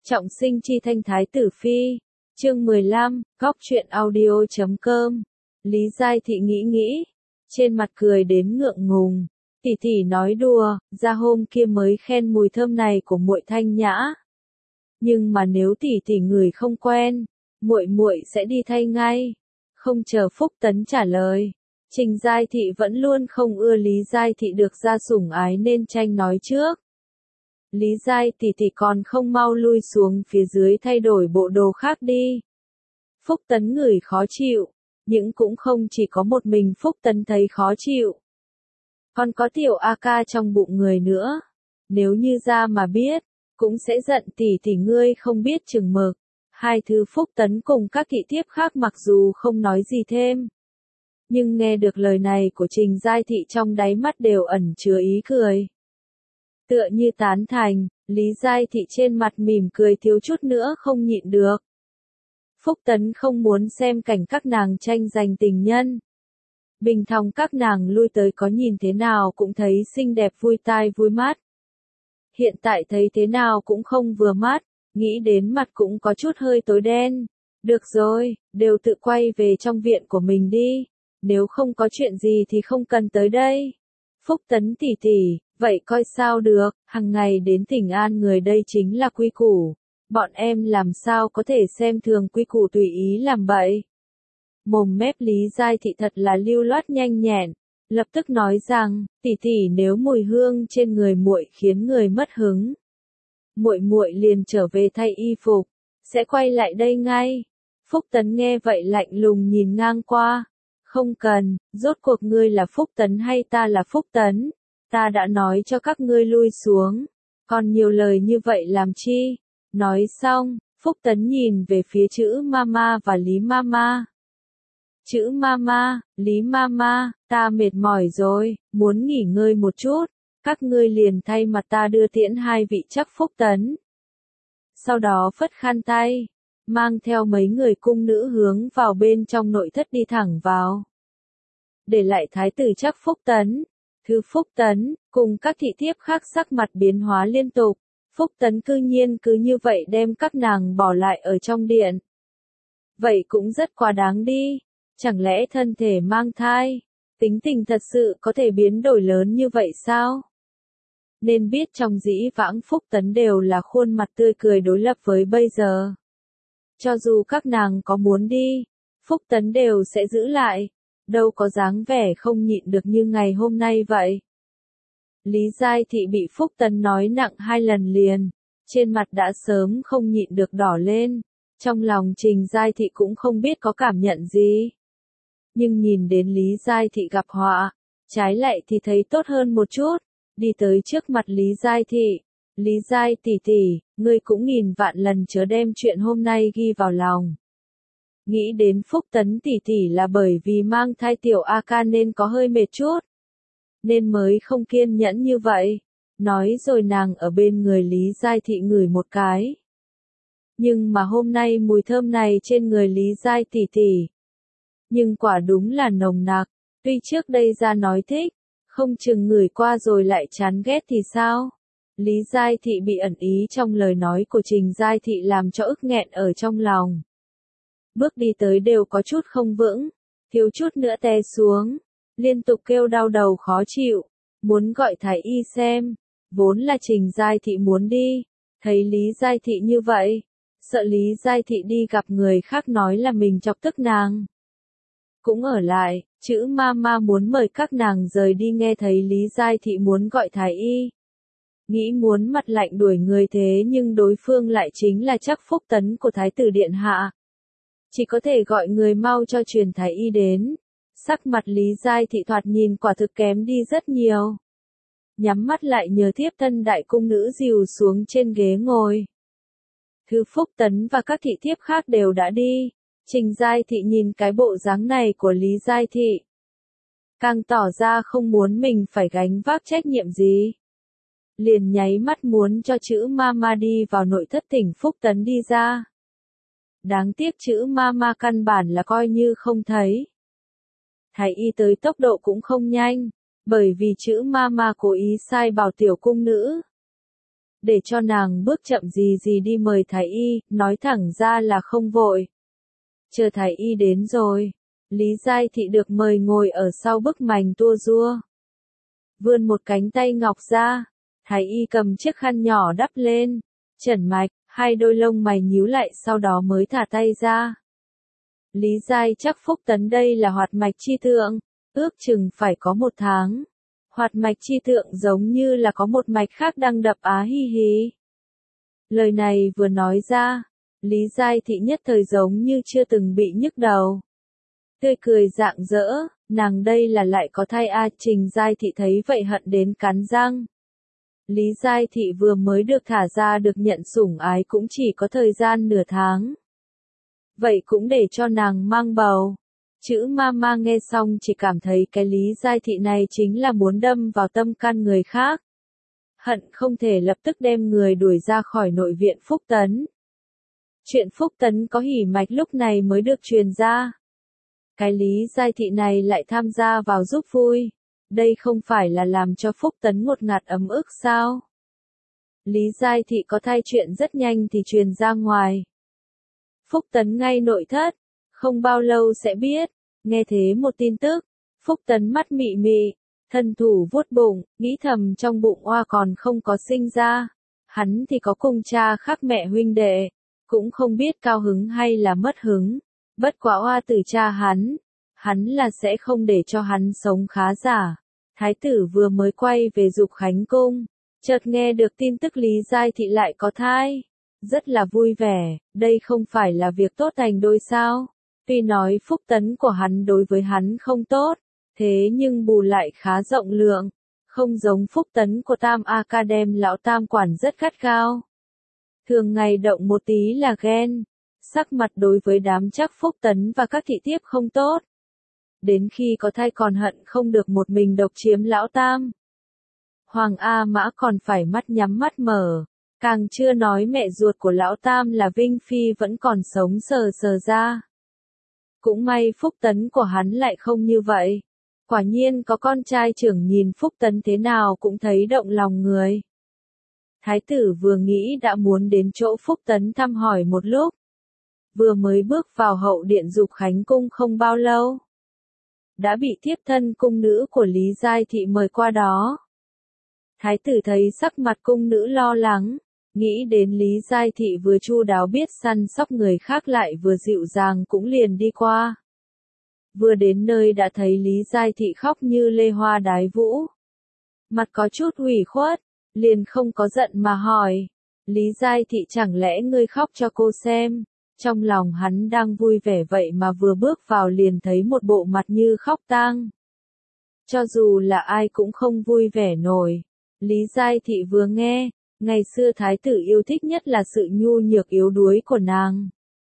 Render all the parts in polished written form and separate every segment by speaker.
Speaker 1: Trọng sinh chi thanh thái tử phi. Chương 15, góc truyện audio.com. Lý Giai Thị nghĩ, trên mặt cười đến ngượng ngùng. Tỷ tỷ nói đùa, ra hôm kia mới khen mùi thơm này của muội thanh nhã. Nhưng mà nếu tỷ tỷ người không quen, muội sẽ đi thay ngay. Không chờ Phúc Tấn trả lời, Trình Giai Thị vẫn luôn không ưa Lý Giai Thị được ra sủng ái nên tranh nói trước. Lý Giai tỷ còn không mau lui xuống phía dưới thay đổi bộ đồ khác đi. Phúc Tấn ngửi khó chịu, nhưng cũng không chỉ có một mình Phúc Tấn thấy khó chịu. Còn có tiểu A ca trong bụng người nữa. Nếu như ra mà biết, cũng sẽ giận tỷ ngươi không biết chừng mực. Hai thứ Phúc Tấn cùng các thị thiếp khác mặc dù không nói gì thêm. Nhưng nghe được lời này của Trình Giai Thị trong đáy mắt đều ẩn chứa ý cười. Tựa như tán thành, Lý Giai Thị trên mặt mỉm cười thiếu chút nữa không nhịn được. Phúc Tấn không muốn xem cảnh các nàng tranh giành tình nhân. Bình thường các nàng lui tới có nhìn thế nào cũng thấy xinh đẹp vui tai vui mắt. Hiện tại thấy thế nào cũng không vừa mắt, nghĩ đến mặt cũng có chút hơi tối đen. Được rồi, đều tự quay về trong viện của mình đi. Nếu không có chuyện gì thì không cần tới đây. Phúc Tấn tỷ, vậy coi sao được, hàng ngày đến Thỉnh An người đây chính là quy củ. Bọn em làm sao có thể xem thường quy củ tùy ý làm bậy. Mồm mép Lý Giai Thị thật là lưu loát nhanh nhẹn, lập tức nói rằng, tỷ nếu mùi hương trên người muội khiến người mất hứng, muội liền trở về thay y phục, sẽ quay lại đây ngay. Phúc Tấn nghe vậy lạnh lùng nhìn ngang qua. Không cần, rốt cuộc ngươi là Phúc Tấn hay ta là Phúc Tấn? Ta đã nói cho các ngươi lui xuống, còn nhiều lời như vậy làm chi? Nói xong, Phúc Tấn nhìn về phía chữ Mama và Lý Mama. Chữ Mama, Lý Mama, ta mệt mỏi rồi, muốn nghỉ ngơi một chút, các ngươi liền thay mặt ta đưa tiễn hai vị chắc Phúc Tấn. Sau đó phất khăn tay, mang theo mấy người cung nữ hướng vào bên trong nội thất đi thẳng vào. Để lại thái tử chắc Phúc Tấn, thứ Phúc Tấn, cùng các thị thiếp khác sắc mặt biến hóa liên tục. Phúc Tấn cư nhiên cứ như vậy đem các nàng bỏ lại ở trong điện. Vậy cũng rất quá đáng đi, chẳng lẽ thân thể mang thai, tính tình thật sự có thể biến đổi lớn như vậy sao? Nên biết trong dĩ vãng Phúc Tấn đều là khuôn mặt tươi cười đối lập với bây giờ. Cho dù các nàng có muốn đi, Phúc Tấn đều sẽ giữ lại, đâu có dáng vẻ không nhịn được như ngày hôm nay vậy. Lý Giai Thị bị Phúc Tấn nói nặng 2 lần liền, trên mặt đã sớm không nhịn được đỏ lên, trong lòng Trình Giai Thị cũng không biết có cảm nhận gì. Nhưng nhìn đến Lý Giai Thị gặp họa, trái lại thì thấy tốt hơn một chút, đi tới trước mặt Lý Giai Thị. Lý Giai tỷ, ngươi cũng nghìn vạn lần chớ đem chuyện hôm nay ghi vào lòng. Nghĩ đến Phúc Tấn tỷ là bởi vì mang thai tiểu A ca nên có hơi mệt chút, nên mới không kiên nhẫn như vậy. Nói rồi nàng ở bên người Lý Giai Thị ngửi một cái. Nhưng mà hôm nay mùi thơm này trên người Lý Giai tỷ, nhưng quả đúng là nồng nặc, tuy trước đây ra nói thích, không chừng ngửi qua rồi lại chán ghét thì sao? Lý Giai Thị bị ẩn ý trong lời nói của Trình Giai Thị làm cho ức nghẹn ở trong lòng. Bước đi tới đều có chút không vững, thiếu chút nữa té xuống, liên tục kêu đau đầu khó chịu, muốn gọi thái y xem. Vốn là Trình Giai Thị muốn đi, thấy Lý Giai Thị như vậy, sợ Lý Giai Thị đi gặp người khác nói là mình chọc tức nàng. Cũng ở lại, chữ Mama muốn mời các nàng rời đi nghe thấy Lý Giai Thị muốn gọi thái y. Nghĩ muốn mặt lạnh đuổi người thế nhưng đối phương lại chính là chắc Phúc Tấn của Thái tử Điện Hạ. Chỉ có thể gọi người mau cho truyền thái y đến. Sắc mặt Lý Giai Thị thoạt nhìn quả thực kém đi rất nhiều. Nhắm mắt lại nhờ thiếp thân đại cung nữ dìu xuống trên ghế ngồi. Thứ Phúc Tấn và các thị thiếp khác đều đã đi. Trình Giai Thị nhìn cái bộ dáng này của Lý Giai Thị, càng tỏ ra không muốn mình phải gánh vác trách nhiệm gì. Liền nháy mắt muốn cho chữ Mama đi vào nội thất thỉnh Phúc Tấn đi ra. Đáng tiếc chữ Mama căn bản là coi như không thấy. Thái y tới tốc độ cũng không nhanh, bởi vì chữ Mama cố ý sai bảo tiểu cung nữ. để cho nàng bước chậm gì gì đi mời thái y, nói thẳng ra là không vội. Chờ thái y đến rồi, Lý Giai Thị được mời ngồi ở sau bức mành tua rua. Vươn một cánh tay ngọc ra, thái y cầm chiếc khăn nhỏ đắp lên, chẩn mạch, hai đôi lông mày nhíu lại sau đó mới thả tay ra. Lý Giai chắc Phúc Tấn đây là hoạt mạch chi thượng, ước chừng phải có 1 tháng. Hoạt mạch chi thượng giống như là có một mạch khác đang đập á hi hí. Lời này vừa nói ra, Lý Giai Thị nhất thời giống như chưa từng bị nhức đầu. Tươi cười rạng rỡ, nàng đây là lại có thai a. Trình Giai Thị thấy vậy hận đến cắn răng. Lý Giai Thị vừa mới được thả ra được nhận sủng ái cũng chỉ có thời gian nửa tháng. Vậy cũng để cho nàng mang bầu. Chữ mama nghe xong chỉ cảm thấy cái Lý Giai Thị này chính là muốn đâm vào tâm can người khác. Hận không thể lập tức đem người đuổi ra khỏi nội viện Phúc Tấn. Chuyện Phúc Tấn có hỉ mạch lúc này mới được truyền ra. Cái Lý Giai Thị này lại tham gia vào giúp vui. Đây không phải là làm cho Phúc Tấn ngột ngạt ấm ức sao? Lý Giai Thị có thai chuyện rất nhanh thì truyền ra ngoài. Phúc Tấn ngay nội thất, không bao lâu sẽ biết. Nghe thế một tin tức, Phúc Tấn mắt mị mị, thân thủ vuốt bụng, nghĩ thầm trong bụng oa còn không có sinh ra. Hắn thì có cùng cha khác mẹ huynh đệ, cũng không biết cao hứng hay là mất hứng. Bất quá oa từ cha hắn là sẽ không để cho hắn sống khá giả. Thái tử vừa mới quay về Dục Khánh Cung, chợt nghe được tin tức Lý Giai Thị lại có thai. Rất là vui vẻ, đây không phải là việc tốt thành đôi sao. Tuy nói Phúc Tấn của hắn đối với hắn không tốt, thế nhưng bù lại khá rộng lượng, không giống Phúc Tấn của Tam A Ca đem lão Tam quản rất gắt gao. Thường ngày động một tí là ghen, sắc mặt đối với đám chắc Phúc Tấn và các thị thiếp không tốt. Đến khi có thai còn hận không được một mình độc chiếm lão Tam. Hoàng A Mã còn phải mắt nhắm mắt mở, càng chưa nói mẹ ruột của lão Tam là Vinh Phi vẫn còn sống sờ sờ ra. Cũng may Phúc Tấn của hắn lại không như vậy. Quả nhiên có con trai trưởng nhìn Phúc Tấn thế nào cũng thấy động lòng người. Thái tử vừa nghĩ đã muốn đến chỗ Phúc Tấn thăm hỏi một lúc. Vừa mới bước vào hậu điện Dục Khánh Cung không bao lâu, đã bị thiếp thân cung nữ của Lý Giai Thị mời qua đó. Thái tử thấy sắc mặt cung nữ lo lắng, nghĩ đến Lý Giai Thị vừa chu đáo biết săn sóc người khác lại vừa dịu dàng cũng liền đi qua. Vừa đến nơi đã thấy Lý Giai Thị khóc như lê hoa đái vũ. Mặt có chút ủy khuất, liền không có giận mà hỏi. Lý Giai Thị chẳng lẽ ngươi khóc cho cô xem? Trong lòng hắn đang vui vẻ vậy mà vừa bước vào liền thấy một bộ mặt như khóc tang. Cho dù là ai cũng không vui vẻ nổi. Lý Giai Thị vừa nghe, ngày xưa thái tử yêu thích nhất là sự nhu nhược yếu đuối của nàng.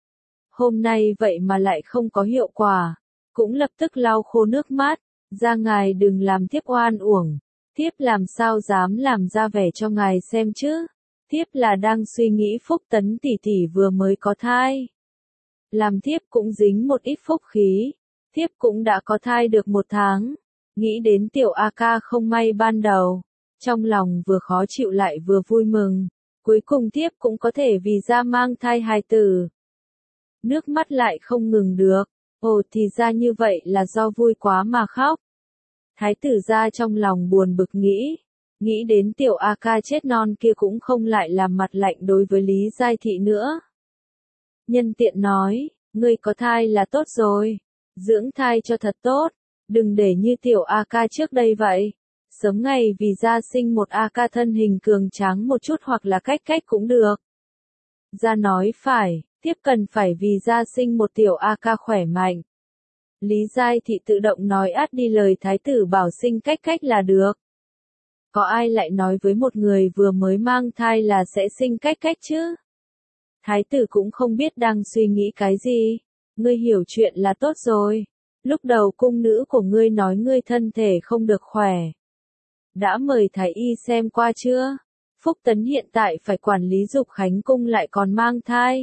Speaker 1: Hôm nay vậy mà lại không có hiệu quả, cũng lập tức lau khô nước mắt, ra ngài đừng làm thiếp oan uổng, thiếp làm sao dám làm ra vẻ cho ngài xem chứ, thiếp là đang suy nghĩ Phúc Tấn tỷ tỷ vừa mới có thai. Làm thiếp cũng dính một ít phúc khí, thiếp cũng đã có thai được 1 tháng, nghĩ đến tiểu A Ca không may ban đầu. Trong lòng vừa khó chịu lại vừa vui mừng, cuối cùng thiếp cũng có thể vì ra mang thai hài tử. Nước mắt lại không ngừng được, ồ thì ra như vậy là do vui quá mà khóc. Thái tử ra trong lòng buồn bực nghĩ đến tiểu A Ca chết non kia cũng không lại làm mặt lạnh đối với Lý Giai Thị nữa. Nhân tiện nói, ngươi có thai là tốt rồi, dưỡng thai cho thật tốt, đừng để như tiểu A Ca trước đây vậy. Sớm ngày vì gia sinh một A Ca thân hình cường tráng một chút hoặc là cách cũng được. Gia nói phải, tiếp cần phải vì gia sinh một tiểu A Ca khỏe mạnh. Lý Giai Thị tự động nói át đi lời thái tử bảo sinh cách là được. Có ai lại nói với một người vừa mới mang thai là sẽ sinh cách chứ? Thái tử cũng không biết đang suy nghĩ cái gì. Ngươi hiểu chuyện là tốt rồi. Lúc đầu cung nữ của ngươi nói ngươi thân thể không được khỏe. Đã mời thái y xem qua chưa? Phúc Tấn hiện tại phải quản lý Dục Khánh Cung lại còn mang thai.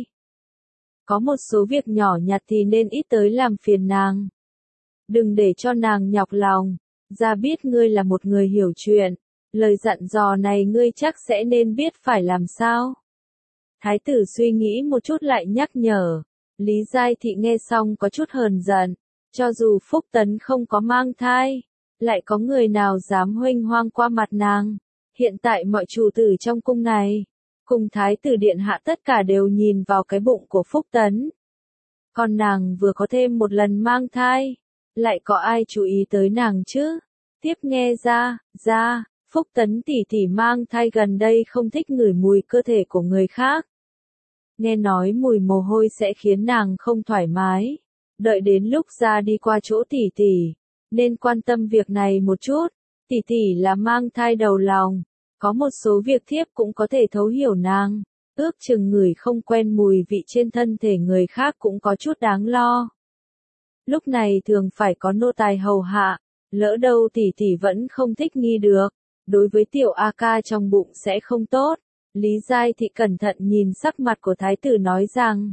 Speaker 1: Có một số việc nhỏ nhặt thì nên ít tới làm phiền nàng. Đừng để cho nàng nhọc lòng. Ra biết ngươi là một người hiểu chuyện, lời dặn dò này ngươi chắc sẽ nên biết phải làm sao. Thái tử suy nghĩ một chút lại nhắc nhở. Lý Giai Thị nghe xong có chút hờn giận. Cho dù Phúc Tấn không có mang thai, lại có người nào dám huênh hoang qua mặt nàng. Hiện tại mọi chủ tử trong cung này, cùng Thái tử điện hạ tất cả đều nhìn vào cái bụng của Phúc Tấn. Còn nàng vừa có thêm một lần mang thai, lại có ai chú ý tới nàng chứ? Tiếp nghe ra, Phúc Tấn tỷ tỷ mang thai gần đây không thích ngửi mùi cơ thể của người khác. Nghe nói mùi mồ hôi sẽ khiến nàng không thoải mái. Đợi đến lúc ra đi qua chỗ tỷ tỷ, nên quan tâm việc này một chút. Tỷ tỷ là mang thai đầu lòng, có một số việc thiếp cũng có thể thấu hiểu nàng. Ước chừng người không quen mùi vị trên thân thể người khác cũng có chút đáng lo. Lúc này thường phải có nô tài hầu hạ, lỡ đâu tỷ tỷ vẫn không thích nghi được, đối với tiểu A ca trong bụng sẽ không tốt. Lý Giai Thị cẩn thận nhìn sắc mặt của thái tử nói rằng.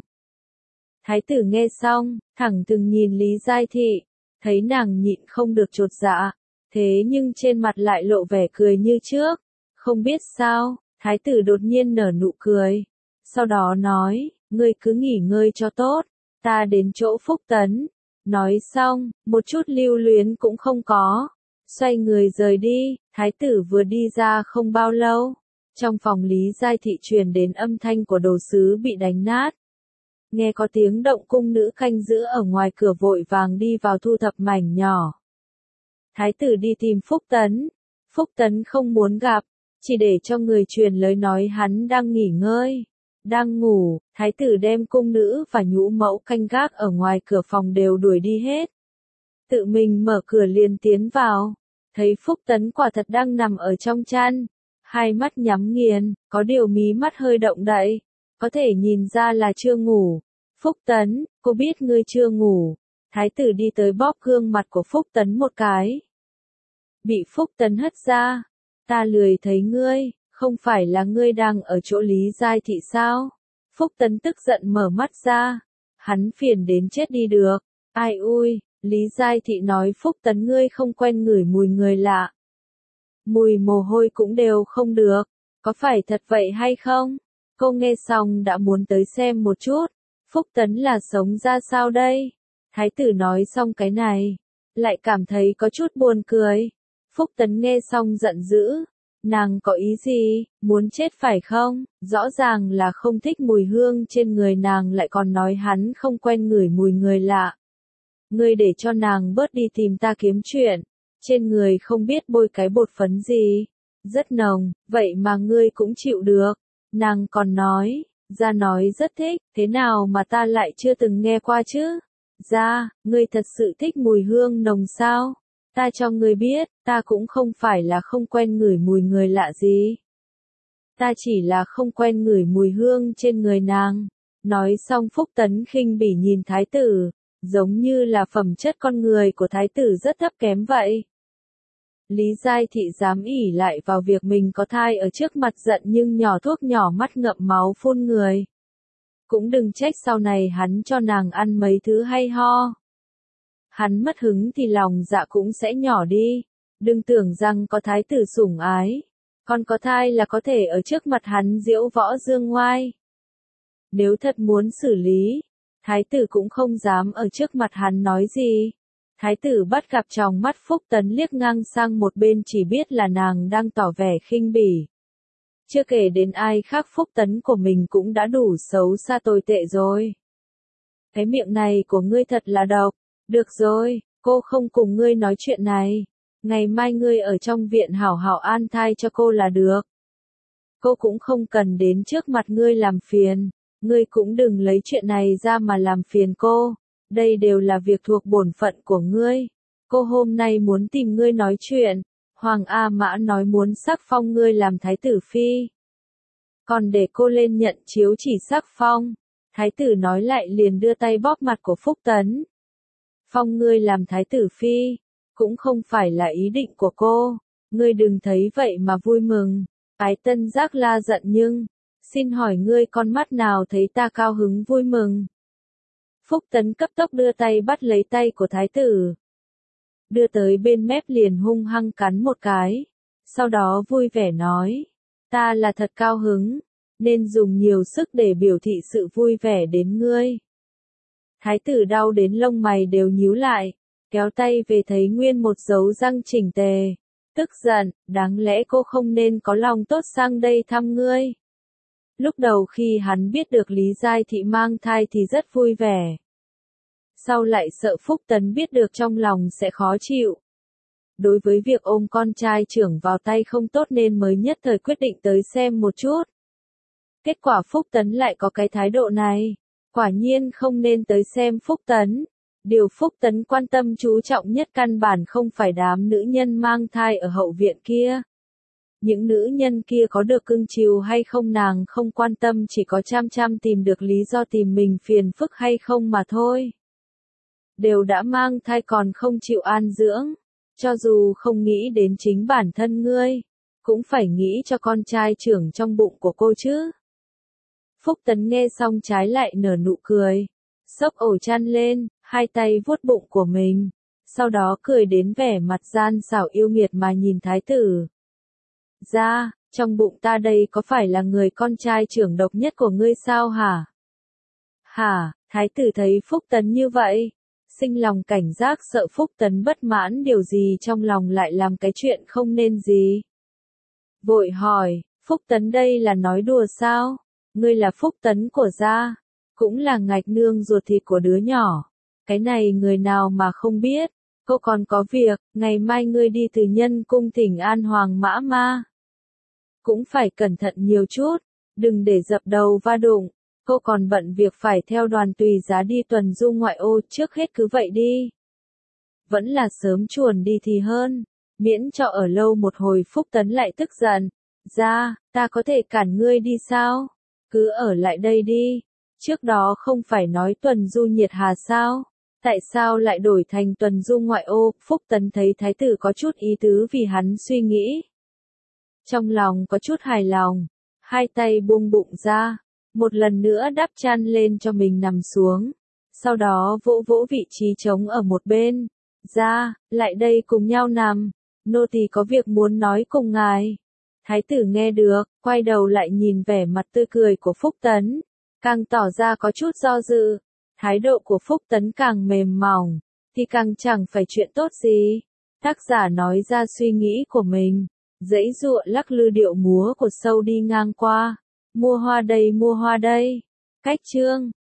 Speaker 1: Thái tử nghe xong, thẳng thừng nhìn Lý Giai Thị, thấy nàng nhịn không được chột dạ, thế nhưng trên mặt lại lộ vẻ cười như trước. Không biết sao, thái tử đột nhiên nở nụ cười, sau đó nói, ngươi cứ nghỉ ngơi cho tốt, ta đến chỗ Phúc Tấn. Nói xong, một chút lưu luyến cũng không có, xoay người rời đi. Thái tử vừa đi ra không bao lâu, trong phòng Lý Giai Thị truyền đến âm thanh của đồ sứ bị đánh nát. Nghe có tiếng động, cung nữ canh giữ ở ngoài cửa vội vàng đi vào thu thập mảnh nhỏ. Thái tử đi tìm Phúc Tấn. Phúc Tấn không muốn gặp, chỉ để cho người truyền lời nói hắn đang nghỉ ngơi, đang ngủ. Thái tử đem cung nữ và nhũ mẫu canh gác ở ngoài cửa phòng đều đuổi đi hết. Tự mình mở cửa liền tiến vào, thấy Phúc Tấn quả thật đang nằm ở trong chăn, hai mắt nhắm nghiền, có điều mí mắt hơi động đậy, có thể nhìn ra là chưa ngủ. Phúc Tấn, cô biết ngươi chưa ngủ. Thái tử đi tới bóp gương mặt của Phúc Tấn một cái. Bị Phúc Tấn hất ra. Ta lười thấy ngươi, không phải là ngươi đang ở chỗ Lý Giai Thị sao? Phúc Tấn tức giận mở mắt ra. Hắn phiền đến chết đi được. Ai ui, Lý Giai Thị nói Phúc Tấn ngươi không quen ngửi mùi người lạ. Mùi mồ hôi cũng đều không được. Có phải thật vậy hay không? Cô nghe xong đã muốn tới xem một chút. Phúc Tấn là sống ra sao đây? Thái tử nói xong cái này, lại cảm thấy có chút buồn cười. Phúc Tấn nghe xong giận dữ. Nàng có ý gì, muốn chết phải không? Rõ ràng là không thích mùi hương trên người nàng lại còn nói hắn không quen ngửi mùi người lạ. Ngươi để cho nàng bớt đi tìm ta kiếm chuyện. Trên người không biết bôi cái bột phấn gì. Rất nồng, vậy mà ngươi cũng chịu được. Nàng còn nói, ra nói rất thích, thế nào mà ta lại chưa từng nghe qua chứ? Ra, ngươi thật sự thích mùi hương nồng sao? Ta cho ngươi biết, ta cũng không phải là không quen ngửi mùi người lạ gì. Ta chỉ là không quen ngửi mùi hương trên người nàng. Nói xong Phúc Tấn khinh bỉ nhìn thái tử, giống như là phẩm chất con người của thái tử rất thấp kém vậy. Lý Giai Thị dám ỷ lại vào việc mình có thai ở trước mặt giận nhưng nhỏ thuốc nhỏ mắt ngậm máu phun người. Cũng đừng trách sau này hắn cho nàng ăn mấy thứ hay ho. Hắn mất hứng thì lòng dạ cũng sẽ nhỏ đi. Đừng tưởng rằng có thái tử sủng ái, còn có thai là có thể ở trước mặt hắn diễu võ dương ngoai. Nếu thật muốn xử lý, thái tử cũng không dám ở trước mặt hắn nói gì. Thái tử bắt gặp trong mắt Phúc Tấn liếc ngang sang một bên chỉ biết là nàng đang tỏ vẻ khinh bỉ. Chưa kể đến ai khác Phúc Tấn của mình cũng đã đủ xấu xa tồi tệ rồi. Cái miệng này của ngươi thật là độc. Được rồi, cô không cùng ngươi nói chuyện này. Ngày mai ngươi ở trong viện hảo hảo an thai cho cô là được. Cô cũng không cần đến trước mặt ngươi làm phiền. Ngươi cũng đừng lấy chuyện này ra mà làm phiền cô. Đây đều là việc thuộc bổn phận của ngươi. Cô hôm nay muốn tìm ngươi nói chuyện. Hoàng A Mã nói muốn sắc phong ngươi làm thái tử phi. Còn để cô lên nhận chiếu chỉ sắc phong. Thái tử nói lại liền đưa tay bóp mặt của Phúc Tấn. Phong ngươi làm thái tử phi, cũng không phải là ý định của cô. Ngươi đừng thấy vậy mà vui mừng. Ái Tân Giác la giận nhưng, xin hỏi ngươi con mắt nào thấy ta cao hứng vui mừng. Phúc Tấn cấp tốc đưa tay bắt lấy tay của thái tử. Đưa tới bên mép liền hung hăng cắn một cái. sau đó vui vẻ nói, ta là thật cao hứng, nên dùng nhiều sức để biểu thị sự vui vẻ đến ngươi. Thái tử đau đến lông mày đều nhíu lại, kéo tay về thấy nguyên một dấu răng chỉnh tề. Tức giận, đáng lẽ cô không nên có lòng tốt sang đây thăm ngươi. Lúc đầu khi hắn biết được Lý Giai Thị mang thai thì rất vui vẻ. Sau lại sợ Phúc Tấn biết được trong lòng sẽ khó chịu. Đối với việc ôm con trai trưởng vào tay không tốt nên mới nhất thời quyết định tới xem một chút. Kết quả Phúc Tấn lại có cái thái độ này. Quả nhiên không nên tới xem Phúc Tấn. Điều Phúc Tấn quan tâm chú trọng nhất căn bản không phải đám nữ nhân mang thai ở hậu viện kia. Những nữ nhân kia có được cưng chiều hay không nàng không quan tâm, chỉ có chăm chăm tìm được lý do tìm mình phiền phức hay không mà thôi. Đều đã mang thai còn không chịu an dưỡng. Cho dù không nghĩ đến chính bản thân ngươi, cũng phải nghĩ cho con trai trưởng trong bụng của cô chứ. Phúc Tấn nghe xong trái lại nở nụ cười. Xốc ổ chăn lên, hai tay vuốt bụng của mình. Sau đó cười đến vẻ mặt gian xảo yêu nghiệt mà nhìn thái tử. Ra, trong bụng ta đây có phải là người con trai trưởng độc nhất của ngươi sao hả? Hả, thái tử thấy Phúc Tấn như vậy. Sinh lòng cảnh giác sợ Phúc Tấn bất mãn điều gì trong lòng lại làm cái chuyện không nên gì. Vội hỏi, Phúc Tấn đây là nói đùa sao? Ngươi là Phúc Tấn của gia, cũng là ngạch nương ruột thịt của đứa nhỏ. Cái này người nào mà không biết, cô còn có việc, ngày mai ngươi đi từ Nhân Cung thỉnh an Hoàng Mã Ma. Cũng phải cẩn thận nhiều chút, đừng để dập đầu va đụng. Cô còn bận việc phải theo đoàn tùy giá đi tuần du ngoại ô, trước hết cứ vậy đi. Vẫn là sớm chuồn đi thì hơn, miễn cho ở lâu một hồi. Phúc Tấn lại tức giận. Ra, ta có thể cản ngươi đi sao? Cứ ở lại đây đi. Trước đó không phải nói tuần du nhiệt hà sao? Tại sao lại đổi thành tuần du ngoại ô? Phúc Tấn thấy thái tử có chút ý tứ vì hắn suy nghĩ. Trong lòng có chút hài lòng, hai tay buông bụng ra, một lần nữa đắp chăn lên cho mình nằm xuống. Sau đó vỗ vỗ vị trí trống ở một bên. Ra, lại đây cùng nhau nằm, nô tỳ có việc muốn nói cùng ngài. Thái tử nghe được, quay đầu lại nhìn vẻ mặt tươi cười của Phúc Tấn, càng tỏ ra có chút do dự. Thái độ của Phúc Tấn càng mềm mỏng, thì càng chẳng phải chuyện tốt gì. Tác giả nói ra suy nghĩ của mình, giãy giụa lắc lư điệu múa của sâu đi ngang qua. Mua hoa đây mua hoa đây. Cách chương